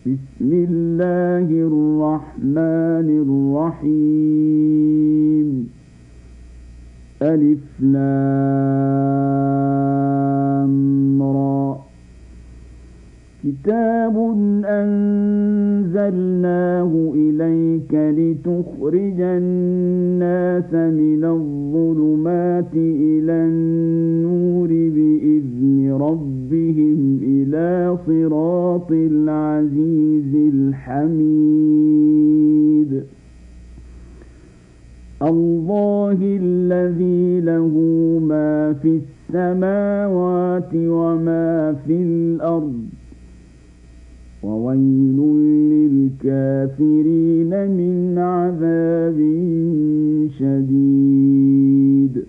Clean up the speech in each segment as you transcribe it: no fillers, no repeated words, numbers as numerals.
بسم الله الرحمن الرحيم ألف لام را كتاب أنزلناه إليك لتخرج الناس من الظلمات إلى النور بإذن ربهم إلى صراط العزيز الحميد الله الذي له ما في السماوات وما في الأرض وويل للكافرين من عذاب شديد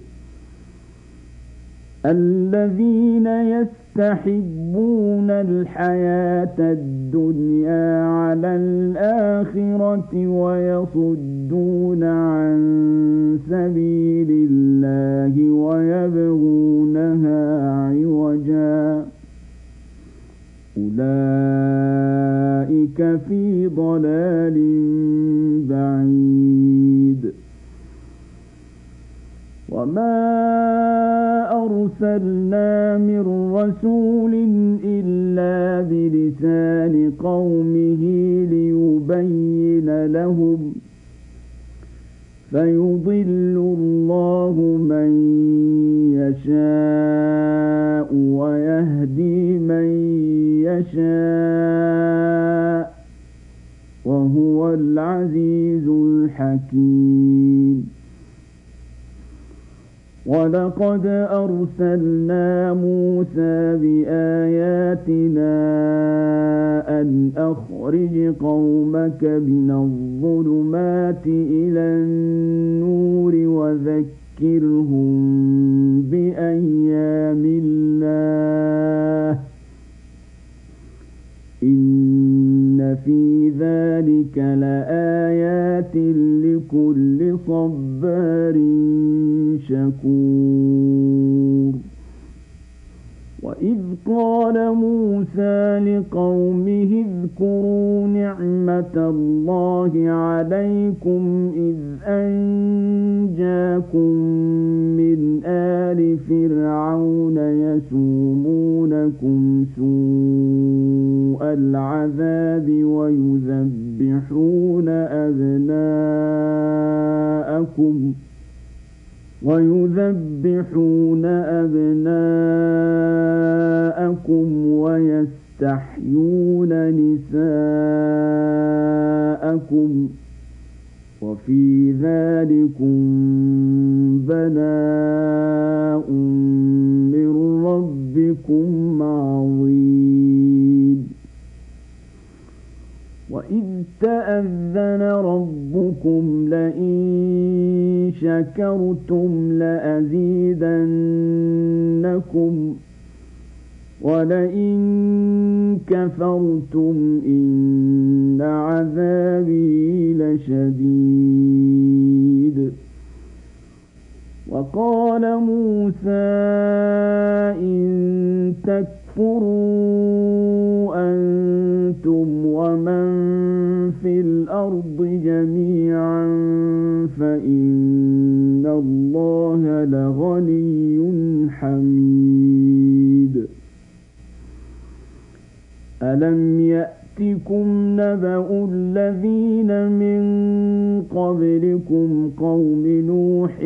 الذين يستحبون الحياة الدنيا على الآخرة ويصدون عن سبيل الله ويبغونها عوجا أولئك في ضلال بعيد وما أرسلنا من رسول إلا بلسان قومه ليبين لهم فيضل الله من يشاء ويهدي من يشاء وهو العزيز الحكيم ولقد أرسلنا موسى بآياتنا أن أخرج قومك من الظلمات إلى النور وذكرهم بأيام الله إن في ذلك لآيات لكل صبار شكور وإذ قال موسى لقومه اذكروا نعمة الله عليكم إذ أنجاكم من آل فرعون يسومونكم سوء العذاب ويذبحون أبناءكم ويستحيون نساءكم وفي ذلكم بلاء من ربكم عظيم وإذ تأذن ربكم لئن شكرتم لأزيدنكم ولئن كفرتم إن عذابي لشديد وقال موسى إن تكفروا أنتم ومن في الأرض جميعا فإن الله لغني حميد ألم يأتكم نبأ الذين من قبلكم قوم نوح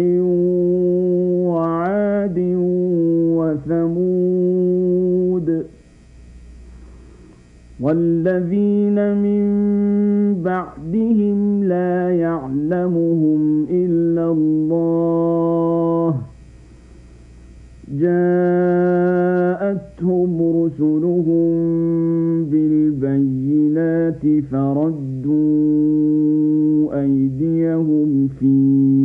وعاد وثمود والذين من بعدهم لا يعلمهم إلا الله جاءتهم رسلهم بالبينات فردوا أيديهم في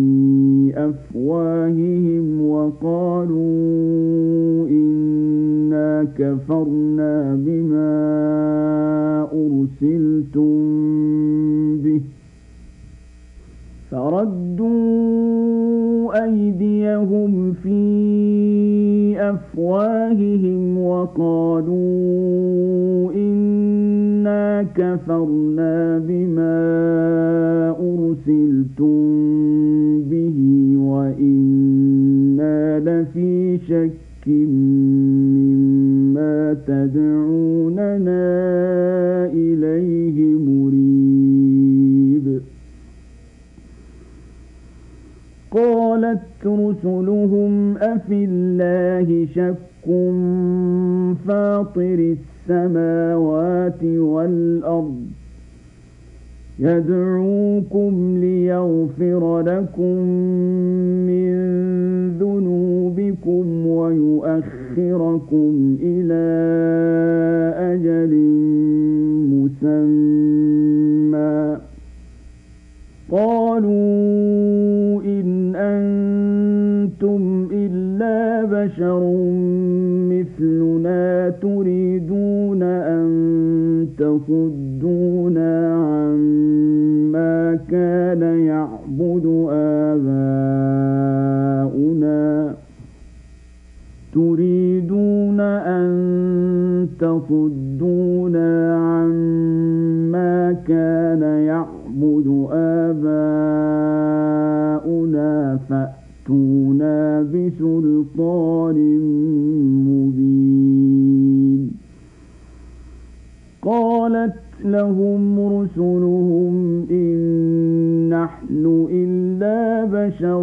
أفواههم وقالوا إنا كفرنا بما أرسلتم به فردوا أيديهم في أفواههم وقالوا إنا إنا كفرنا بما أرسلتم به وإنا لفي شك مما تدعوننا إليه مريب قالت رسلهم أفي الله شك فاطر السماوات والأرض يدعوكم ليغفر لكم من ذنوبكم ويؤخركم إلى أجل مسمى قالوا إن أنتم إلا بشر مثلنا تريدون أن تصدونا عما كان يعبد آباؤنا فأتونا بسلطان مبين قالت لهم رسلهم إن نحن إلا بشر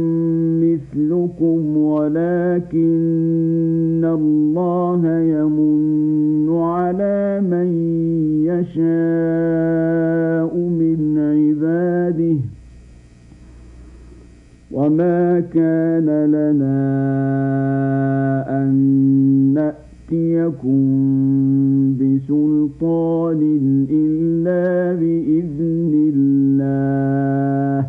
مثلكم ولكن الله يمن على من يشاء من عباده وما كان لنا أن نأتيكم بسلطان إلا بإذن الله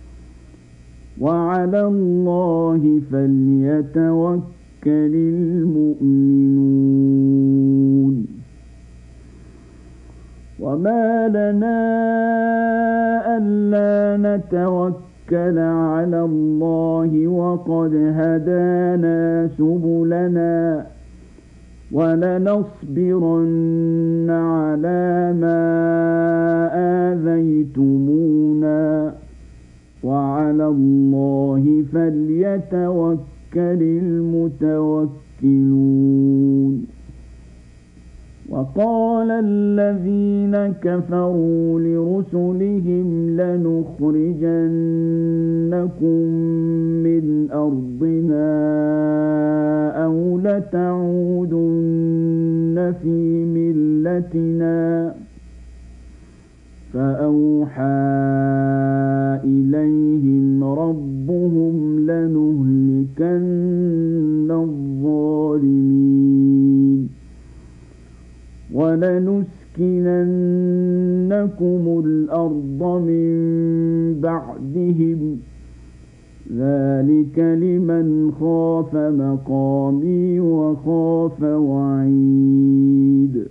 وعلى الله فليتوكل المؤمنون وما لنا ألا نتوكل على الله وقد هدانا سبلنا ولنصبرن على ما آذيتمونا وعلى الله فليتوكل المتوكلون وقال الذين كفروا لرسلهم لنخرجنكم من أرضنا أو لتعودن في ملتنا فأوحى إليهم ربهم لنهلكن الظالمين ولنسكننكم الأرض من بعدهم ذلك لمن خاف مقامي وخاف وعيد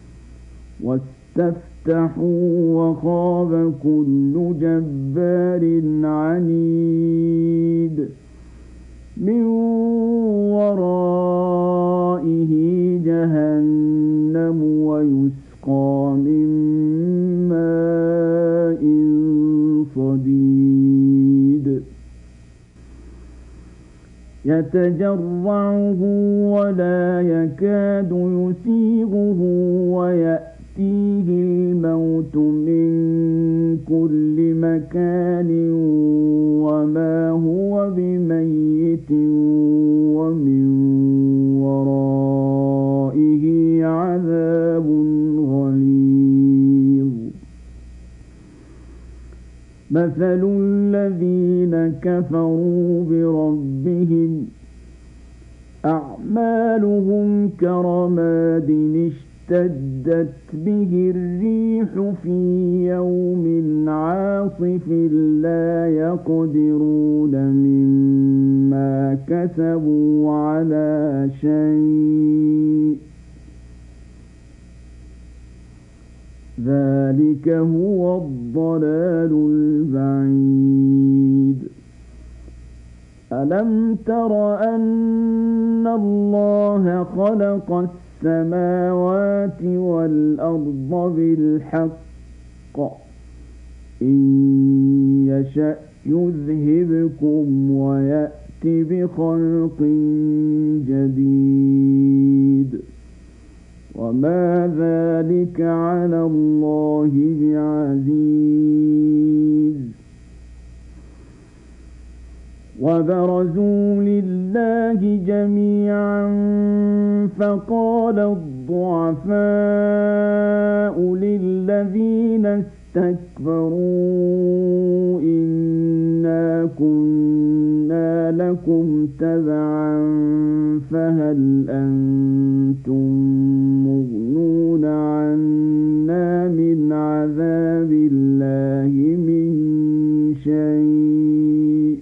واستفتحوا وخاب كل جبار عنيد من ورائه جهنم ويسقى من ماء صديد يتجرعه ولا يكاد يسيغه ويأتيه الموت من كل مكان وما هو بميت ومن ورائه عذاب غليظ مثل الذين كفروا بربهم أعمالهم كرماد اشتدت به الريح في يوم عاصف لا يقدرون مما كسبوا على شيء ذلك هو الضلال البعيد ألم تر أن الله خلق السماوات والأرض بالحق إن يشأ يذهبكم ويأت بخلق جديد وما ذلك على الله بعزيز وبرزوا لله جميعا فقال الضعفاء للذين استكبروا إنا كنا لكم تبعا فهل أنتم مغنون عنا من عذاب الله من شيء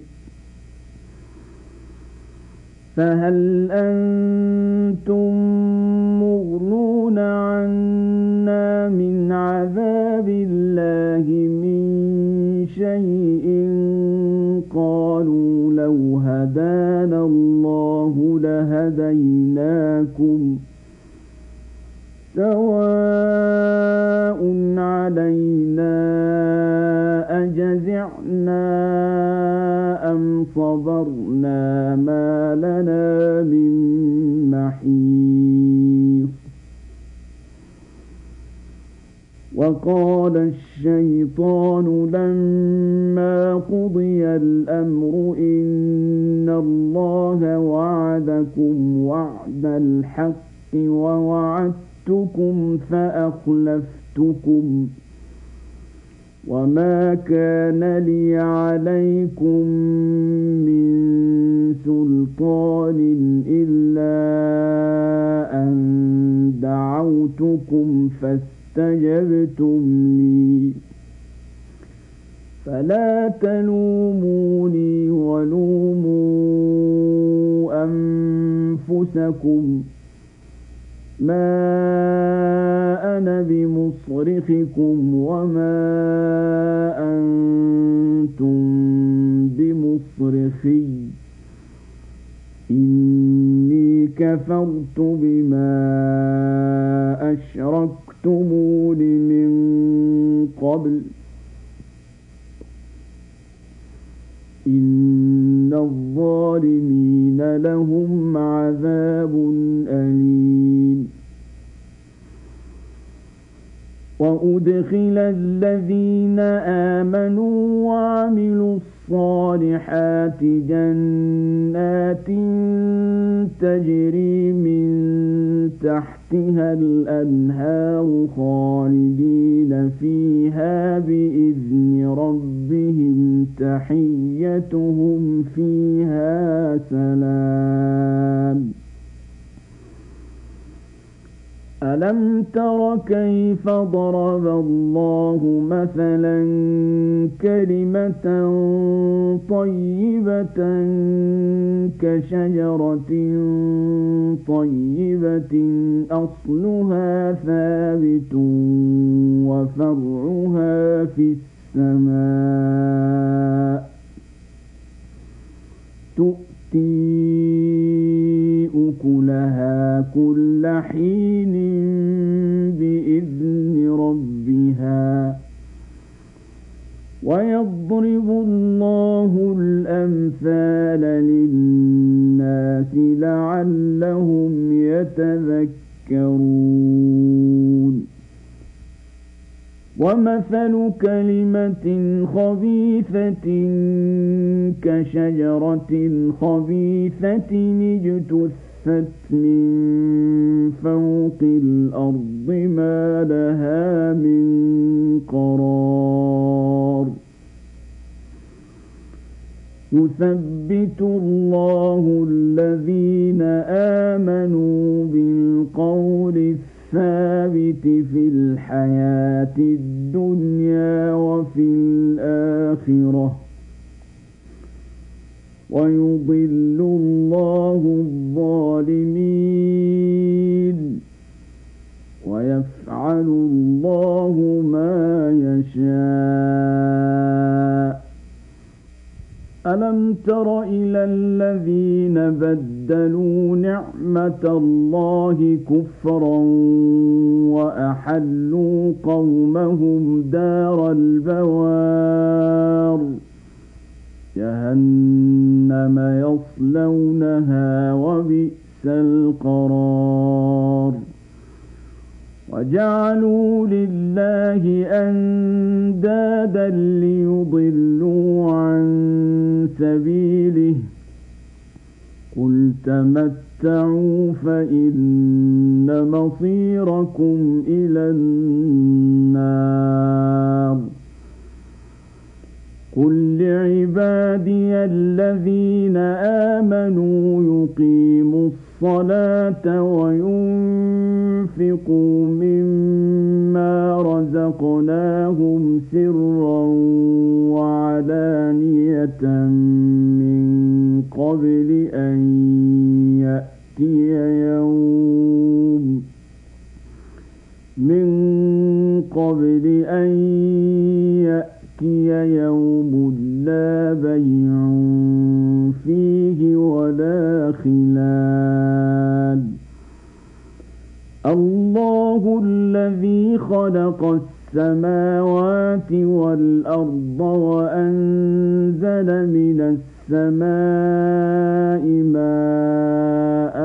فهل أنتم مغنون عنا من عذاب الله من شيء قالوا لو هدانا الله لهديناكم سواء علينا أجزعنا أم صبرنا ما لنا من محيص وقال الشيطان لما قضي الأمر إن الله وعدكم وعد الحق ووعدتكم فأخلفتكم وما كان لي عليكم من سلطان إلا أن دعوتكم فاستجبتم لي فلا تلوموني ولوموا أنفسكم ما أنا بمصرخكم وما أنتم بمصرخي إني كفرت بما أشركتمون من قبل إن الظالمين لهم عذاب أليم وأدخل الذين آمنوا وعملوا الصالحات جنات تجري من تحتها الأنهار خالدين فيها بإذن ربهم تحيتهم فيها سلام ألم تر كيف ضرب الله مثلا كلمة طيبة كشجرة طيبة أصلها ثابت وفرعها في السماء تؤتي أكلها كل حين بإذن ربها ويضرب الله الأمثال للناس لعلهم يتذكرون ومثل كلمة خبيثة كشجرة خبيثة اجتثت من فوق الأرض ما لها من قرار يثبت الله الذين آمنوا بالقول الثابت في الحياة الدنيا وفي الآخرة ويضل الله الظالمين ويفعل الله ما يشاء ألم تر إلى الذين بدلوا نعمة الله كفرا وأحلوا قومهم دار البوار جهنم يصلونها وبئس القرار وجعلوا لله أندادا ليضلوا عن سبيله قل تمتعوا فإن مصيركم إلى النار قل لعبادي الذين آمنوا يقيموا الصلاة وينفقوا مما رزقناهم سرا وعلانية من قبل أن يأتي يوم لا بيع فيه ولا خلال الله الذي خلق السماوات والأرض وأنزل من السماء ماء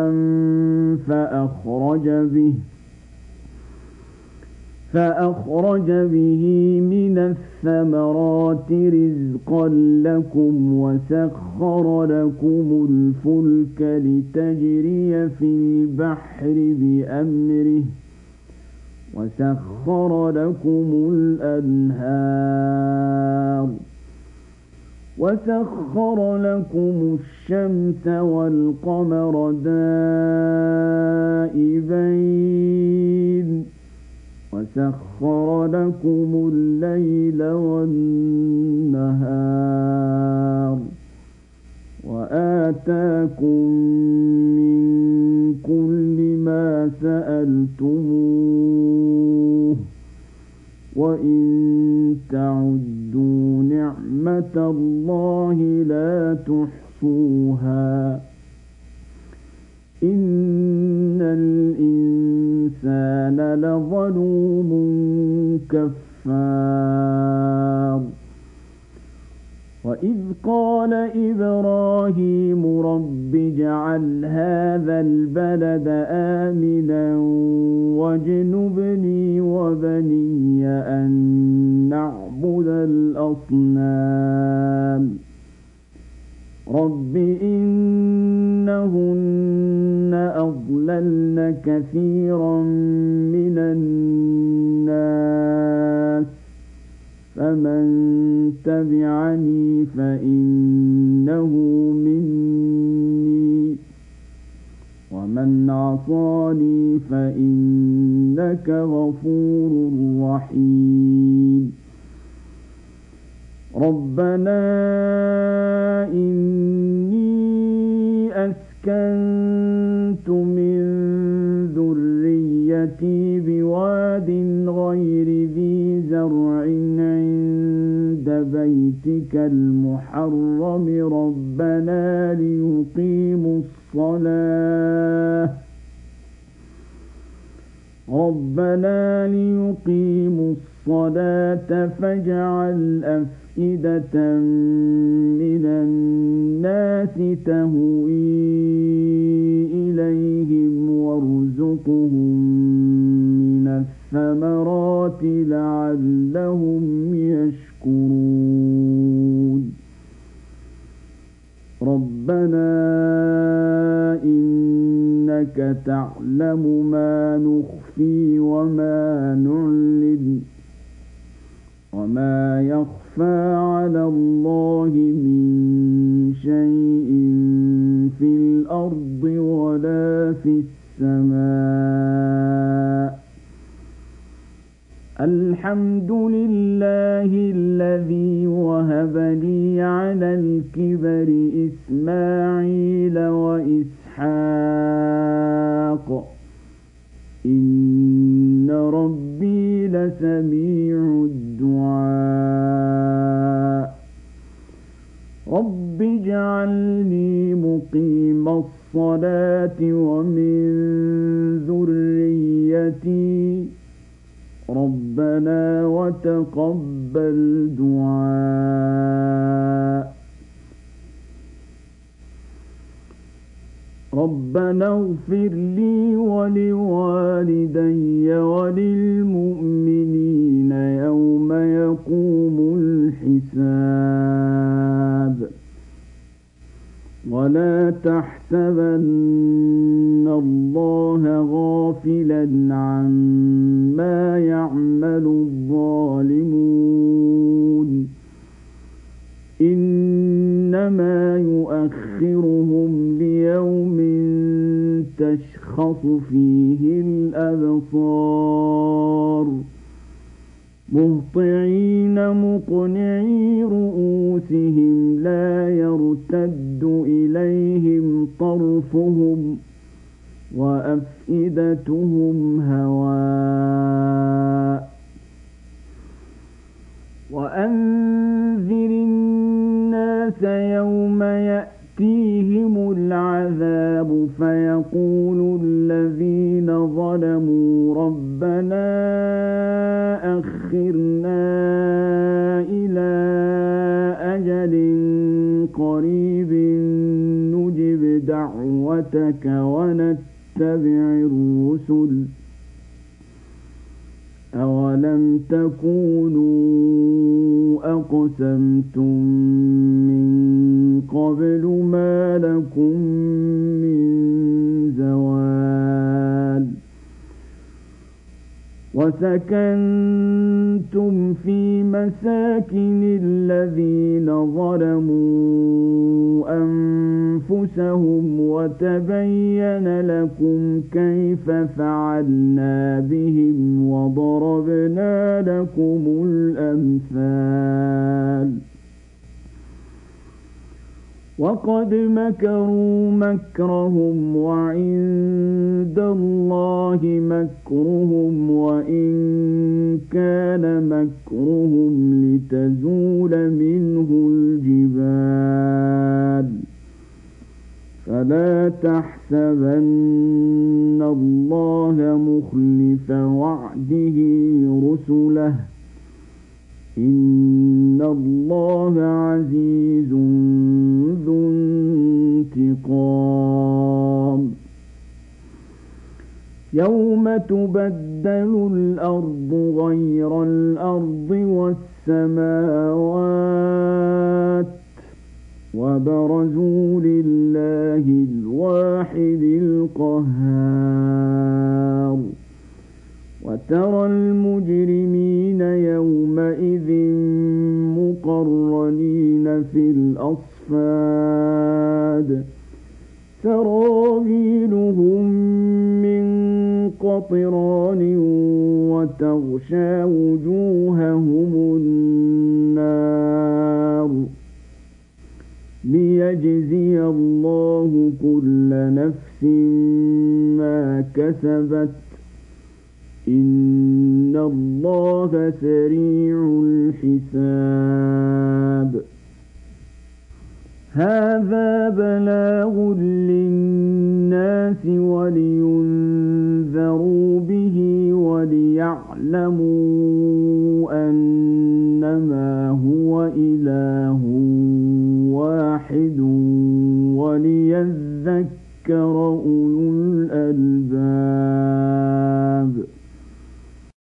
فأخرج به من الثمرات رزقا لكم وسخر لكم الفلك لتجري في البحر بأمره وسخر لكم الأنهار وسخر لكم الشمس والقمر دائبين وسخر لكم الليل والنهار وآتاكم من كل ما سألتموه وإن تعدوا نعمة الله لا تحصوها إن الإنسان لظلوم كفار وإذ قال إبراهيم رب اجعل هذا البلد آمنا واجنبني وبني أن نعبد الأصنام رب إنهن أضللن كثيرا من الناس فمن تبعني فإنه مني ومن عصاني فإنك غفور رحيم ربنا إني أسكنت من ذريتي بواد غير ذي زرع عند بيتك المحرم ربنا ليقيموا الصلاة فاجعل أفئدة من الناس تهوي إليهم وارزقهم من الثمرات لعلهم يشكرون ربنا إنك تعلم ما نخفي وما نعلن وما يخفى على الله من شيء في الأرض ولا في السماء الحمد لله الذي وهب لي على الكبر إسماعيل وإسحاق إن ربي لسميع الدعاء رب اجعلني مقيم الصلاة ومن ذريتي ربنا وتقبل دعاء ربنا اغفر لي ولوالدي وللمؤمنين يوم يقوم الحساب ولا تحسبن الله غافلا عما يعمل الظالمون إنما يؤخرهم ليوم تشخص فيه الأبصار مهطعين مقنعي رؤوسهم لا يرتد إليهم طرفهم وأفئدتهم هواء وأنذر الناس يوم يأتيهم العذاب فيقول الذين ظلموا ربنا أخرنا إلى أجل قريب نجب دعوتك ونتبع الرسل أولم تكونوا أقسمتم من قبل ما لكم من زوال وسكنتم في مساكن الذين ظلموا أنفسهم وتبين لكم كيف فعلنا بهم وضربنا لكم الأمثال وقد مكروا مكرهم وعند الله مكرهم وإن كان مكرهم لتزول منه الجبال فلا تحسبن الله مخلف وعده رسله إن الله عزيز ذو انتقام يوم تبدل الأرض غير الأرض والسماوات وبرزوا لله الواحد القهار وترى المجرمين يومئذ مقرنين في الأصفاد سرابيلهم من قطران وتغشى وجوههم النار ليجزي الله كل نفس ما كسبت إن الله سريع الحساب هذا بلاغ للناس ولينذروا به وليعلموا أن